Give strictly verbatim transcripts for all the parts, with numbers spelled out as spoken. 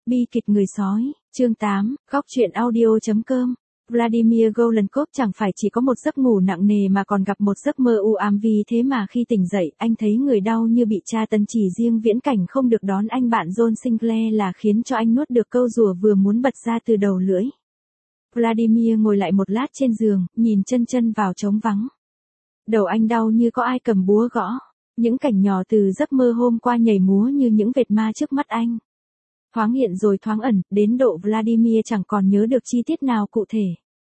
Bi kịch người sói, chương tám, góc truyện audio.com. Vladimir Golunkov chẳng phải chỉ có một giấc ngủ nặng nề mà còn gặp một giấc mơ u ám, vì thế mà khi tỉnh dậy, anh thấy người đau như bị tra tấn, chỉ riêng viễn cảnh không được đón anh bạn John Sinclair là khiến cho anh nuốt được câu rùa vừa muốn bật ra từ đầu lưỡi. Vladimir ngồi lại một lát trên giường, nhìn chân chân vào trống vắng. Đầu anh đau như có ai cầm búa gõ, những cảnh nhỏ từ giấc mơ hôm qua nhảy múa như những vệt ma trước mắt anh. Thoáng hiện rồi thoáng ẩn, đến độ Vladimir chẳng còn nhớ được chi tiết nào cụ thể.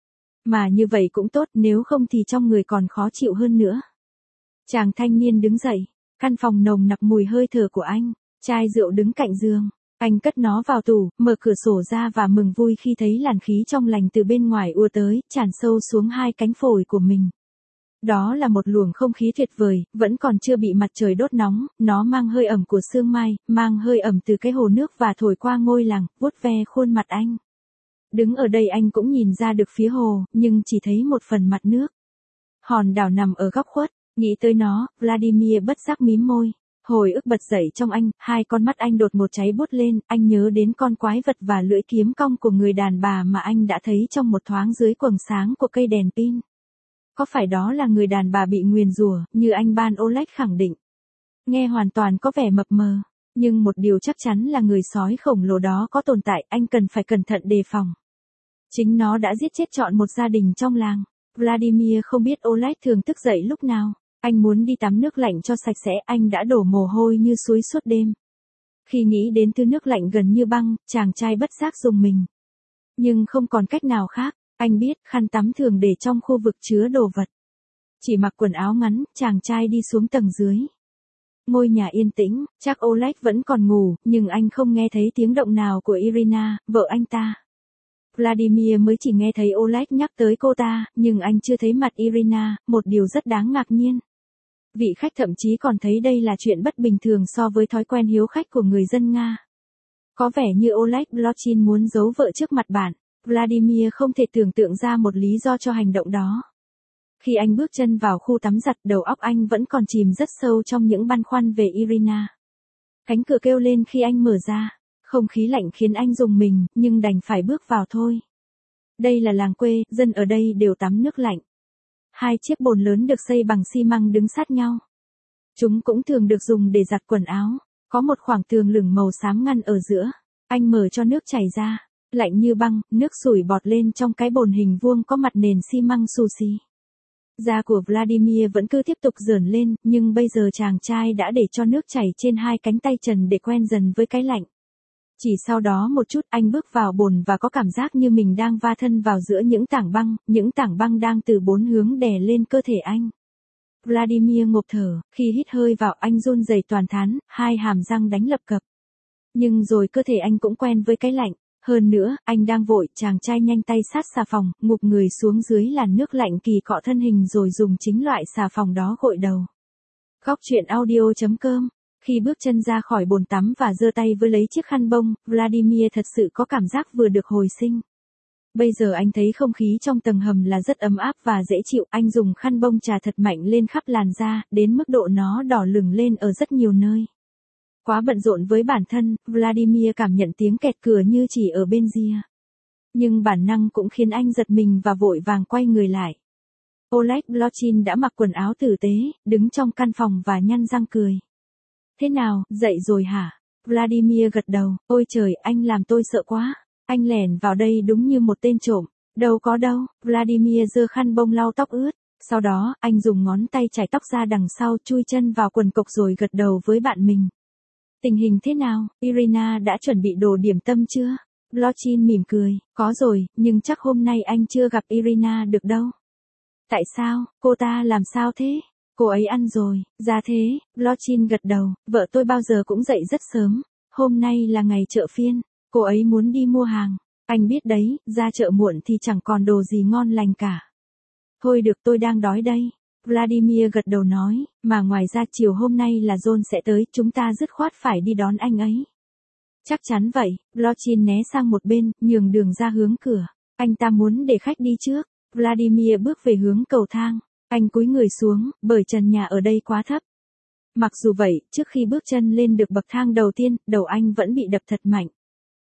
Mà như vậy cũng tốt, nếu không thì trong người còn khó chịu hơn nữa. Chàng thanh niên đứng dậy, căn phòng nồng nặc mùi hơi thở của anh, chai rượu đứng cạnh giường. Anh cất nó vào tủ, mở cửa sổ ra và mừng vui khi thấy làn khí trong lành từ bên ngoài ùa tới, tràn sâu xuống hai cánh phổi của mình. Đó là một luồng không khí tuyệt vời, vẫn còn chưa bị mặt trời đốt nóng, nó mang hơi ẩm của sương mai, mang hơi ẩm từ cái hồ nước và thổi qua ngôi làng, vuốt ve khuôn mặt anh. Đứng ở đây anh cũng nhìn ra được phía hồ, nhưng chỉ thấy một phần mặt nước. Hòn đảo nằm ở góc khuất, nghĩ tới nó, Vladimir bất giác mím môi. Hồi ức bật dậy trong anh, hai con mắt anh đột một cháy bút lên, anh nhớ đến con quái vật và lưỡi kiếm cong của người đàn bà mà anh đã thấy trong một thoáng dưới quầng sáng của cây đèn pin. Có phải đó là người đàn bà bị nguyền rủa, như anh Ban Oleg khẳng định? Nghe hoàn toàn có vẻ mập mờ, nhưng một điều chắc chắn là người sói khổng lồ đó có tồn tại, anh cần phải cẩn thận đề phòng. Chính nó đã giết chết trọn một gia đình trong làng. Vladimir không biết Oleg thường thức dậy lúc nào. Anh muốn đi tắm nước lạnh cho sạch sẽ, anh đã đổ mồ hôi như suối suốt đêm. Khi nghĩ đến thứ nước lạnh gần như băng, chàng trai bất giác rùng mình. Nhưng không còn cách nào khác, anh biết khăn tắm thường để trong khu vực chứa đồ vật. Chỉ mặc quần áo ngắn, chàng trai đi xuống tầng dưới. Ngôi nhà yên tĩnh, chắc Oleg vẫn còn ngủ, nhưng anh không nghe thấy tiếng động nào của Irina, vợ anh ta. Vladimir mới chỉ nghe thấy Oleg nhắc tới cô ta, nhưng anh chưa thấy mặt Irina, một điều rất đáng ngạc nhiên. Vị khách thậm chí còn thấy đây là chuyện bất bình thường so với thói quen hiếu khách của người dân Nga. Có vẻ như Oleg Blochin muốn giấu vợ trước mặt bạn. Vladimir không thể tưởng tượng ra một lý do cho hành động đó. Khi anh bước chân vào khu tắm giặt, đầu óc anh vẫn còn chìm rất sâu trong những băn khoăn về Irina. Cánh cửa kêu lên khi anh mở ra. Không khí lạnh khiến anh rùng mình, nhưng đành phải bước vào thôi. Đây là làng quê, dân ở đây đều tắm nước lạnh. Hai chiếc bồn lớn được xây bằng xi măng đứng sát nhau. Chúng cũng thường được dùng để giặt quần áo. Có một khoảng tường lửng màu xám ngăn ở giữa. Anh mở cho nước chảy ra. Lạnh như băng, nước sủi bọt lên trong cái bồn hình vuông có mặt nền xi măng xù xì. Da của Vladimir vẫn cứ tiếp tục rờn lên, nhưng bây giờ chàng trai đã để cho nước chảy trên hai cánh tay trần để quen dần với cái lạnh. Chỉ sau đó một chút anh bước vào bồn và có cảm giác như mình đang va thân vào giữa những tảng băng, những tảng băng đang từ bốn hướng đè lên cơ thể anh. Vladimir ngộp thở, khi hít hơi vào anh run rẩy toàn thán, hai hàm răng đánh lập cập. Nhưng rồi cơ thể anh cũng quen với cái lạnh. Hơn nữa, anh đang vội, chàng trai nhanh tay sát xà phòng, ngụp người xuống dưới làn nước lạnh kỳ cọ thân hình rồi dùng chính loại xà phòng đó gội đầu. Góc truyện audio.com. Khi bước chân ra khỏi bồn tắm và giơ tay với lấy chiếc khăn bông, Vladimir thật sự có cảm giác vừa được hồi sinh. Bây giờ anh thấy không khí trong tầng hầm là rất ấm áp và dễ chịu, anh dùng khăn bông chà thật mạnh lên khắp làn da, đến mức độ nó đỏ lửng lên ở rất nhiều nơi. Quá bận rộn với bản thân, Vladimir cảm nhận tiếng kẹt cửa như chỉ ở bên ria. Nhưng bản năng cũng khiến anh giật mình và vội vàng quay người lại. Oleg Blochin đã mặc quần áo tử tế, đứng trong căn phòng và nhăn răng cười. Thế nào, dậy rồi hả? Vladimir gật đầu, ôi trời, anh làm tôi sợ quá. Anh lẻn vào đây đúng như một tên trộm. Đâu có đâu, Vladimir giơ khăn bông lau tóc ướt. Sau đó, anh dùng ngón tay chải tóc ra đằng sau, chui chân vào quần cộc rồi gật đầu với bạn mình. Tình hình thế nào, Irina đã chuẩn bị đồ điểm tâm chưa? Blochin mỉm cười, có rồi, nhưng chắc hôm nay anh chưa gặp Irina được đâu. Tại sao, cô ta làm sao thế? Cô ấy ăn rồi, ra thế, Blochin gật đầu, vợ tôi bao giờ cũng dậy rất sớm. Hôm nay là ngày chợ phiên, cô ấy muốn đi mua hàng. Anh biết đấy, ra chợ muộn thì chẳng còn đồ gì ngon lành cả. Thôi được, tôi đang đói đây. Vladimir gật đầu nói, mà ngoài ra chiều hôm nay là John sẽ tới, chúng ta dứt khoát phải đi đón anh ấy. Chắc chắn vậy, Blochin né sang một bên, nhường đường ra hướng cửa. Anh ta muốn để khách đi trước. Vladimir bước về hướng cầu thang. Anh cúi người xuống, bởi trần nhà ở đây quá thấp. Mặc dù vậy, trước khi bước chân lên được bậc thang đầu tiên, đầu anh vẫn bị đập thật mạnh.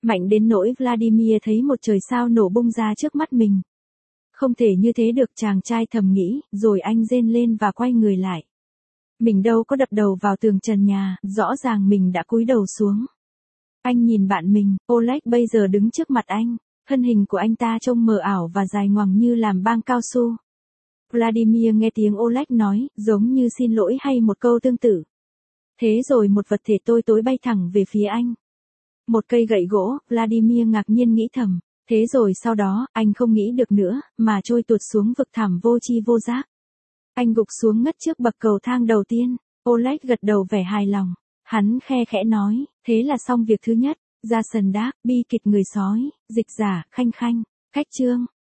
Mạnh đến nỗi Vladimir thấy một trời sao nổ bung ra trước mắt mình. Không thể như thế được, chàng trai thầm nghĩ, rồi anh rên lên và quay người lại. Mình đâu có đập đầu vào tường trần nhà, rõ ràng mình đã cúi đầu xuống. Anh nhìn bạn mình, Oleg bây giờ đứng trước mặt anh, thân hình của anh ta trông mờ ảo và dài ngoằng như làm băng cao su. Vladimir nghe tiếng Oleg nói, giống như xin lỗi hay một câu tương tự. Thế rồi một vật thể tối tối bay thẳng về phía anh. Một cây gậy gỗ, Vladimir ngạc nhiên nghĩ thầm. Thế rồi sau đó, anh không nghĩ được nữa, mà trôi tuột xuống vực thẳm vô tri vô giác. Anh gục xuống ngất trước bậc cầu thang đầu tiên. Oleg gật đầu vẻ hài lòng. Hắn khe khẽ nói, thế là xong việc thứ nhất. Ra sần đác, bi kịch người sói, dịch giả, khanh khanh, khách trương.